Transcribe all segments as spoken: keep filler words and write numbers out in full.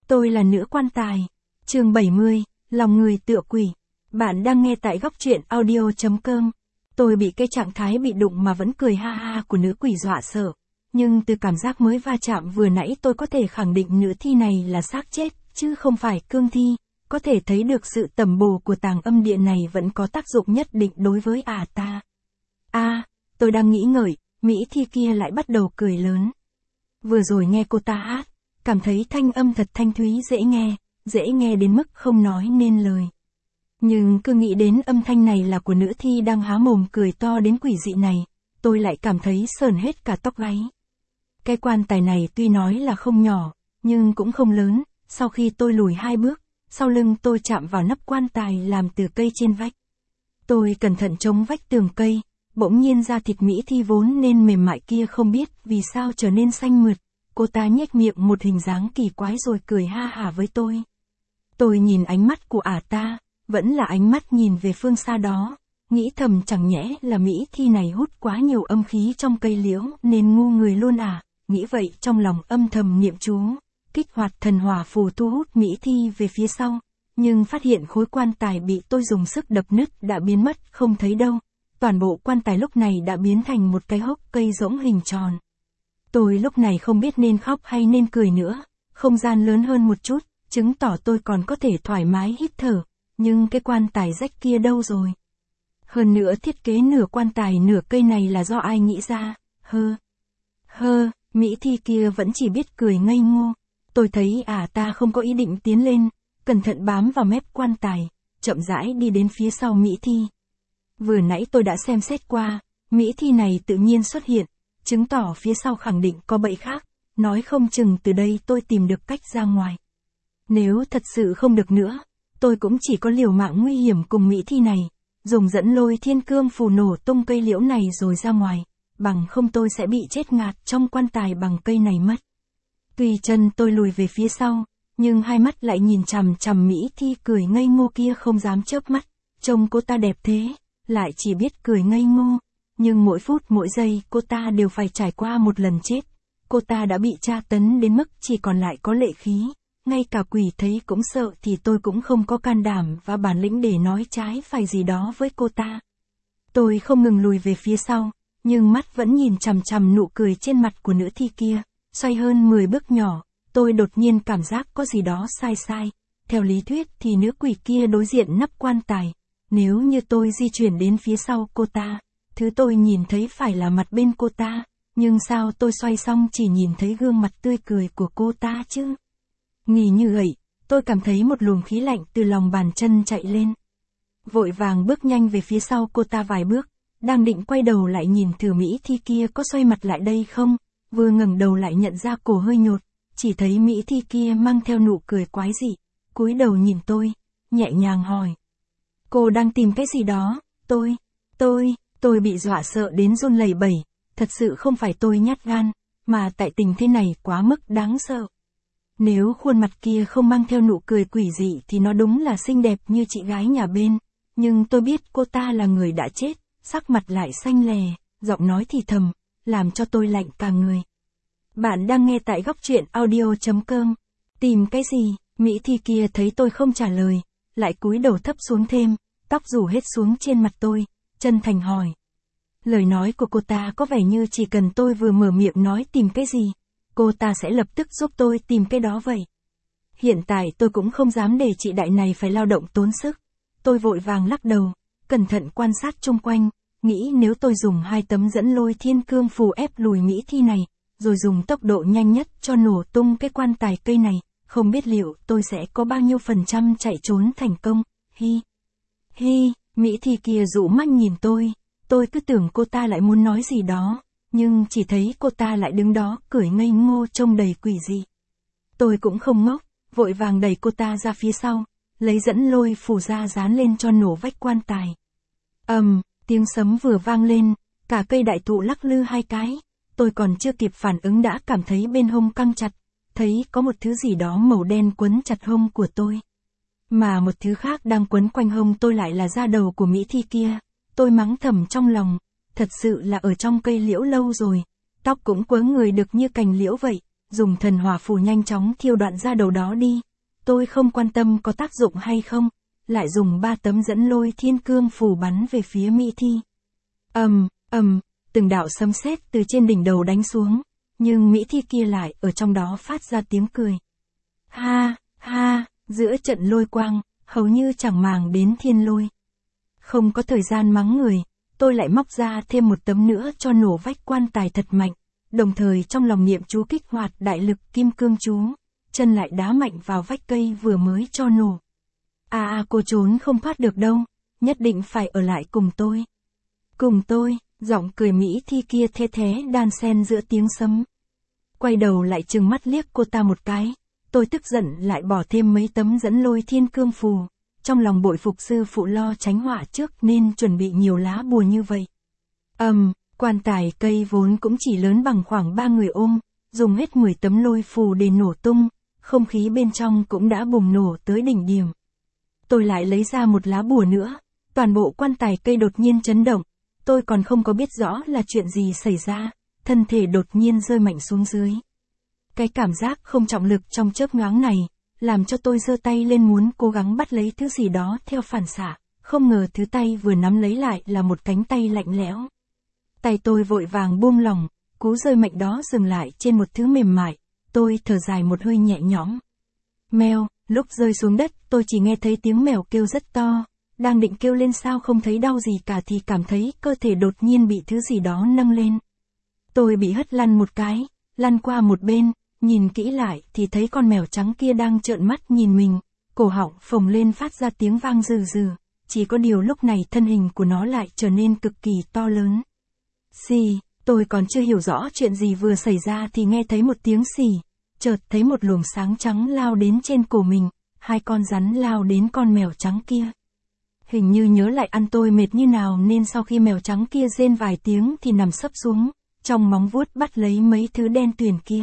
Tôi là nữ quan tài. Chương bảy mươi, lòng người tựa quỷ. Bạn đang nghe tại góc truyện audio chấm com. Tôi bị cái trạng thái bị đụng mà vẫn cười ha ha của nữ quỷ dọa sợ. Nhưng từ cảm giác mới va chạm vừa nãy tôi có thể khẳng định nữ thi này là xác chết, chứ không phải cương thi. Có thể thấy được sự tầm bổ của tàng âm địa này vẫn có tác dụng nhất định đối với ả ta. a à, tôi đang nghĩ ngợi, Mỹ thi kia lại bắt đầu cười lớn. Vừa rồi nghe cô ta hát, cảm thấy thanh âm thật thanh thúy dễ nghe, dễ nghe đến mức không nói nên lời. Nhưng cứ nghĩ đến âm thanh này là của nữ thi đang há mồm cười to đến quỷ dị này, tôi lại cảm thấy sởn hết cả tóc gáy. Cái quan tài này tuy nói là không nhỏ, nhưng cũng không lớn. Sau khi tôi lùi hai bước, sau lưng tôi chạm vào nắp quan tài làm từ cây trên vách. Tôi cẩn thận chống vách tường cây, bỗng nhiên da thịt Mỹ thi vốn nên mềm mại kia không biết vì sao trở nên xanh mượt. Cô ta nhếch miệng một hình dáng kỳ quái rồi cười ha hả với tôi. Tôi nhìn ánh mắt của ả ta, vẫn là ánh mắt nhìn về phương xa đó, nghĩ thầm chẳng nhẽ là Mỹ thi này hút quá nhiều âm khí trong cây liễu nên ngu người luôn à, nghĩ vậy trong lòng âm thầm niệm chú, kích hoạt thần hỏa phù thu hút Mỹ thi về phía sau, nhưng phát hiện khối quan tài bị tôi dùng sức đập nứt đã biến mất không thấy đâu, toàn bộ quan tài lúc này đã biến thành một cái hốc cây rỗng hình tròn. Tôi lúc này không biết nên khóc hay nên cười nữa, không gian lớn hơn một chút, chứng tỏ tôi còn có thể thoải mái hít thở, nhưng cái quan tài rách kia đâu rồi? Hơn nữa thiết kế nửa quan tài nửa cây này là do ai nghĩ ra, hơ, hơ, Mỹ thi kia vẫn chỉ biết cười ngây ngô. Tôi thấy ả ta không có ý định tiến lên, cẩn thận bám vào mép quan tài, chậm rãi đi đến phía sau Mỹ thi. Vừa nãy tôi đã xem xét qua, Mỹ thi này tự nhiên xuất hiện, chứng tỏ phía sau khẳng định có bẫy khác, nói không chừng từ đây tôi tìm được cách ra ngoài. Nếu thật sự không được nữa, tôi cũng chỉ có liều mạng nguy hiểm cùng Mỹ thi này, dùng dẫn lôi thiên cương phù nổ tung cây liễu này rồi ra ngoài, bằng không tôi sẽ bị chết ngạt trong quan tài bằng cây này mất. Tuy chân tôi lùi về phía sau, nhưng hai mắt lại nhìn chằm chằm Mỹ thi cười ngây ngô kia không dám chớp mắt, trông cô ta đẹp thế, lại chỉ biết cười ngây ngô, nhưng mỗi phút mỗi giây cô ta đều phải trải qua một lần chết. Cô ta đã bị tra tấn đến mức chỉ còn lại có lệ khí, ngay cả quỷ thấy cũng sợ thì tôi cũng không có can đảm và bản lĩnh để nói trái phải gì đó với cô ta. Tôi không ngừng lùi về phía sau, nhưng mắt vẫn nhìn chằm chằm nụ cười trên mặt của nữ thi kia. Xoay hơn mười bước nhỏ, tôi đột nhiên cảm giác có gì đó sai sai. Theo lý thuyết thì nữ quỷ kia đối diện nắp quan tài. Nếu như tôi di chuyển đến phía sau cô ta, thứ tôi nhìn thấy phải là mặt bên cô ta. Nhưng sao tôi xoay xong chỉ nhìn thấy gương mặt tươi cười của cô ta chứ? Nghĩ như vậy, tôi cảm thấy một luồng khí lạnh từ lòng bàn chân chạy lên. Vội vàng bước nhanh về phía sau cô ta vài bước, đang định quay đầu lại nhìn thử Mỹ thi kia có xoay mặt lại đây không. Vừa ngẩng đầu lại nhận ra cổ hơi nhột, chỉ thấy Mỹ thi kia mang theo nụ cười quái dị, cúi đầu nhìn tôi, nhẹ nhàng hỏi. Cô đang tìm cái gì đó? Tôi, tôi, tôi bị dọa sợ đến run lẩy bẩy, thật sự không phải tôi nhát gan, mà tại tình thế này quá mức đáng sợ. Nếu khuôn mặt kia không mang theo nụ cười quỷ dị thì nó đúng là xinh đẹp như chị gái nhà bên, nhưng tôi biết cô ta là người đã chết, sắc mặt lại xanh lè, giọng nói thì thầm, làm cho tôi lạnh cả người. Bạn đang nghe tại góc truyện audio chấm com. Tìm cái gì? Mỹ thi kia thấy tôi không trả lời, lại cúi đầu thấp xuống thêm, tóc rủ hết xuống trên mặt tôi, chân thành hỏi. Lời nói của cô ta có vẻ như chỉ cần tôi vừa mở miệng nói tìm cái gì, cô ta sẽ lập tức giúp tôi tìm cái đó vậy. Hiện tại tôi cũng không dám để chị đại này phải lao động tốn sức. Tôi vội vàng lắc đầu, cẩn thận quan sát chung quanh, nghĩ nếu tôi dùng hai tấm dẫn lôi thiên cương phù ép lùi Mỹ thi này, rồi dùng tốc độ nhanh nhất cho nổ tung cái quan tài cây này, không biết liệu tôi sẽ có bao nhiêu phần trăm chạy trốn thành công. Hi, hi, Mỹ thi kia dụ mắt nhìn tôi, tôi cứ tưởng cô ta lại muốn nói gì đó, nhưng chỉ thấy cô ta lại đứng đó cười ngây ngô trông đầy quỷ dị. Tôi cũng không ngốc, vội vàng đẩy cô ta ra phía sau, lấy dẫn lôi phù ra dán lên cho nổ vách quan tài. Ầm, um, tiếng sấm vừa vang lên, cả cây đại thụ lắc lư hai cái. Tôi còn chưa kịp phản ứng đã cảm thấy bên hông căng chặt, thấy có một thứ gì đó màu đen quấn chặt hông của tôi. Mà một thứ khác đang quấn quanh hông tôi lại là da đầu của Mỹ thi kia. Tôi mắng thầm trong lòng, thật sự là ở trong cây liễu lâu rồi, tóc cũng quớ người được như cành liễu vậy, dùng thần hỏa phù nhanh chóng thiêu đoạn ra đầu đó đi. Tôi không quan tâm có tác dụng hay không, lại dùng ba tấm dẫn lôi thiên cương phù bắn về phía Mỹ Thi. Ầm, ầm, từng đạo sấm sét từ trên đỉnh đầu đánh xuống, nhưng Mỹ Thi kia lại ở trong đó phát ra tiếng cười. Ha, ha, giữa trận lôi quang, hầu như chẳng màng đến thiên lôi. Không có thời gian mắng người, tôi lại móc ra thêm một tấm nữa cho nổ vách quan tài thật mạnh, đồng thời trong lòng niệm chú kích hoạt đại lực kim cương chú, chân lại đá mạnh vào vách cây vừa mới cho nổ. À à cô trốn không thoát được đâu, nhất định phải ở lại cùng tôi. Cùng tôi, giọng cười Mỹ Thi kia the thế đan xen giữa tiếng sấm. Quay đầu lại trừng mắt liếc cô ta một cái, tôi tức giận lại bỏ thêm mấy tấm dẫn lôi thiên cương phù, trong lòng bội phục sư phụ lo tránh họa trước nên chuẩn bị nhiều lá bùa như vậy. Ầm, um, quan tài cây vốn cũng chỉ lớn bằng khoảng ba người ôm, dùng hết mười tấm lôi phù để nổ tung, không khí bên trong cũng đã bùng nổ tới đỉnh điểm. Tôi lại lấy ra một lá bùa nữa, toàn bộ quan tài cây đột nhiên chấn động, tôi còn không có biết rõ là chuyện gì xảy ra, thân thể đột nhiên rơi mạnh xuống dưới. Cái cảm giác không trọng lực trong chớp nhoáng này, làm cho tôi giơ tay lên muốn cố gắng bắt lấy thứ gì đó theo phản xạ, không ngờ thứ tay vừa nắm lấy lại là một cánh tay lạnh lẽo. Tay tôi vội vàng buông lỏng, cú rơi mạnh đó dừng lại trên một thứ mềm mại, tôi thở dài một hơi nhẹ nhõm. Mèo, lúc rơi xuống đất tôi chỉ nghe thấy tiếng mèo kêu rất to, đang định kêu lên sao không thấy đau gì cả thì cảm thấy cơ thể đột nhiên bị thứ gì đó nâng lên. Tôi bị hất lăn một cái, lăn qua một bên, nhìn kỹ lại thì thấy con mèo trắng kia đang trợn mắt nhìn mình, cổ họng phồng lên phát ra tiếng vang rừ rừ, chỉ có điều lúc này thân hình của nó lại trở nên cực kỳ to lớn. Xì, tôi còn chưa hiểu rõ chuyện gì vừa xảy ra thì nghe thấy một tiếng xì, chợt thấy một luồng sáng trắng lao đến trên cổ mình, hai con rắn lao đến con mèo trắng kia. Hình như nhớ lại ăn tôi mệt như nào nên sau khi mèo trắng kia rên vài tiếng thì nằm sấp xuống, trong móng vuốt bắt lấy mấy thứ đen tuyền kia.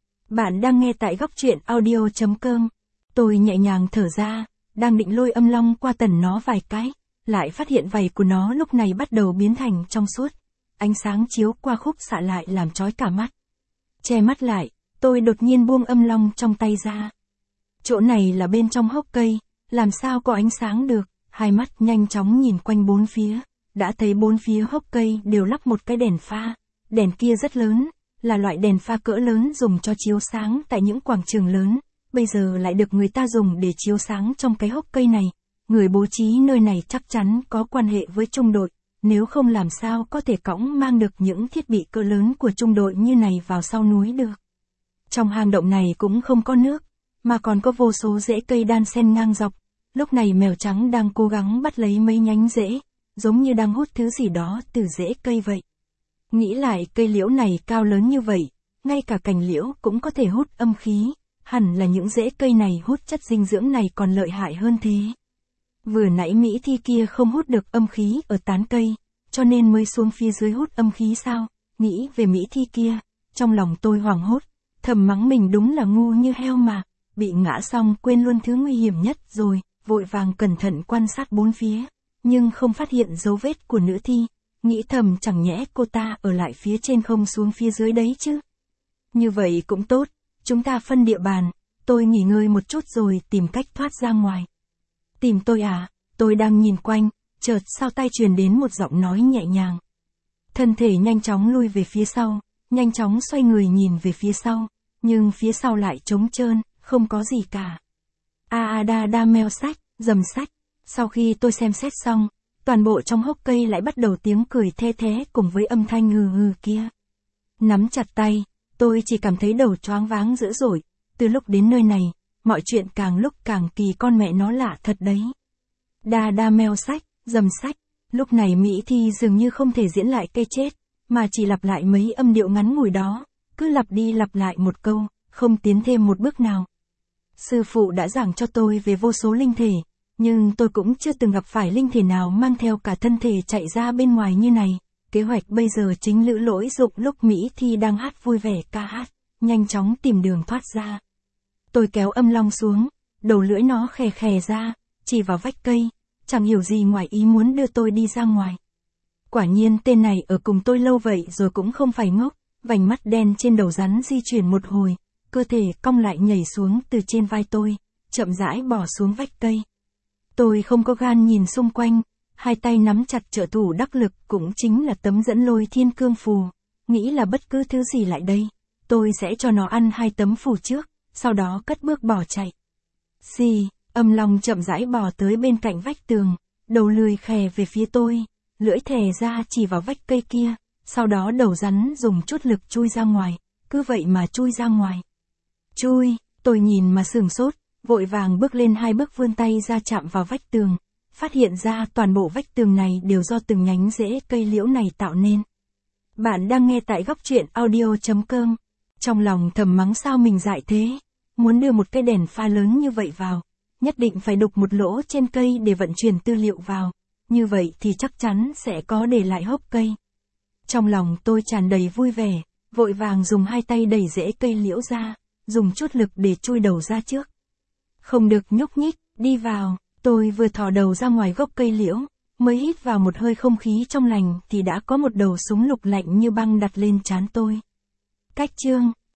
Bạn đang nghe tại góc truyện audio chấm com. Tôi nhẹ nhàng thở ra, đang định lôi âm long qua tẩn nó vài cái, lại phát hiện vảy của nó lúc này bắt đầu biến thành trong suốt. Ánh sáng chiếu qua khúc xạ lại làm chói cả mắt. Che mắt lại, tôi đột nhiên buông âm long trong tay ra. Chỗ này là bên trong hốc cây, làm sao có ánh sáng được, hai mắt nhanh chóng nhìn quanh bốn phía, đã thấy bốn phía hốc cây đều lắp một cái đèn pha. Đèn kia rất lớn, là loại đèn pha cỡ lớn dùng cho chiếu sáng tại những quảng trường lớn, bây giờ lại được người ta dùng để chiếu sáng trong cái hốc cây này. Người bố trí nơi này chắc chắn có quan hệ với trung đội, nếu không làm sao có thể cõng mang được những thiết bị cỡ lớn của trung đội như này vào sau núi được. Trong hang động này cũng không có nước, mà còn có vô số rễ cây đan xen ngang dọc, lúc này mèo trắng đang cố gắng bắt lấy mấy nhánh rễ, giống như đang hút thứ gì đó từ rễ cây vậy. Nghĩ lại cây liễu này cao lớn như vậy, ngay cả cành liễu cũng có thể hút âm khí, hẳn là những rễ cây này hút chất dinh dưỡng này còn lợi hại hơn thế. Vừa nãy Mỹ Thi kia không hút được âm khí ở tán cây, cho nên mới xuống phía dưới hút âm khí sao? Nghĩ về Mỹ Thi kia, trong lòng tôi hoảng hốt, thầm mắng mình đúng là ngu như heo mà, bị ngã xong quên luôn thứ nguy hiểm nhất rồi, vội vàng cẩn thận quan sát bốn phía, nhưng không phát hiện dấu vết của nữ thi. Nghĩ thầm chẳng nhẽ cô ta ở lại phía trên không xuống phía dưới đấy chứ. Như vậy cũng tốt, chúng ta phân địa bàn, tôi nghỉ ngơi một chút rồi tìm cách thoát ra ngoài. Tìm tôi à, tôi đang nhìn quanh, chợt sau tai truyền đến một giọng nói nhẹ nhàng. Thân thể nhanh chóng lui về phía sau, nhanh chóng xoay người nhìn về phía sau, nhưng phía sau lại trống trơn, không có gì cả. A a da da meo sách, dầm sách, sau khi tôi xem xét xong, toàn bộ trong hốc cây lại bắt đầu tiếng cười the thế cùng với âm thanh hừ hừ kia. Nắm chặt tay, tôi chỉ cảm thấy đầu choáng váng dữ dội, từ lúc đến nơi này, mọi chuyện càng lúc càng kỳ con mẹ nó lạ thật đấy. Đa đa meo sách, dầm sách, lúc này Mỹ Thi dường như không thể diễn lại cây chết, mà chỉ lặp lại mấy âm điệu ngắn ngủi đó, cứ lặp đi lặp lại một câu, không tiến thêm một bước nào. Sư phụ đã giảng cho tôi về vô số linh thể, nhưng tôi cũng chưa từng gặp phải linh thể nào mang theo cả thân thể chạy ra bên ngoài như này. Kế hoạch bây giờ chính lữ lỗi dụng lúc Mỹ Thi đang hát vui vẻ ca hát, nhanh chóng tìm đường thoát ra. Tôi kéo âm long xuống, đầu lưỡi nó khè khè ra, chỉ vào vách cây, chẳng hiểu gì ngoài ý muốn đưa tôi đi ra ngoài. Quả nhiên tên này ở cùng tôi lâu vậy rồi cũng không phải ngốc, vành mắt đen trên đầu rắn di chuyển một hồi, cơ thể cong lại nhảy xuống từ trên vai tôi, chậm rãi bỏ xuống vách cây. Tôi không có gan nhìn xung quanh, hai tay nắm chặt trợ thủ đắc lực cũng chính là tấm dẫn lôi thiên cương phù, nghĩ là bất cứ thứ gì lại đây, tôi sẽ cho nó ăn hai tấm phù trước, sau đó cất bước bỏ chạy. Xì, Âm Long chậm rãi bò tới bên cạnh vách tường, đầu lười khè về phía tôi, lưỡi thè ra chỉ vào vách cây kia, sau đó đầu rắn dùng chút lực chui ra ngoài, cứ vậy mà chui ra ngoài. Chui, tôi nhìn mà sửng sốt, vội vàng bước lên hai bước vươn tay ra chạm vào vách tường, phát hiện ra toàn bộ vách tường này đều do từng nhánh rễ cây liễu này tạo nên. Bạn đang nghe tại góc truyện audio chấm com. Trong lòng thầm mắng sao mình dại thế, muốn đưa một cái đèn pha lớn như vậy vào, nhất định phải đục một lỗ trên cây để vận chuyển tư liệu vào, như vậy thì chắc chắn sẽ có để lại hốc cây. Trong lòng tôi tràn đầy vui vẻ, vội vàng dùng hai tay đẩy rễ cây liễu ra, dùng chút lực để chui đầu ra trước. Không được nhúc nhích, đi vào, tôi vừa thò đầu ra ngoài gốc cây liễu, mới hít vào một hơi không khí trong lành thì đã có một đầu súng lục lạnh như băng đặt lên trán tôi. Cách chương,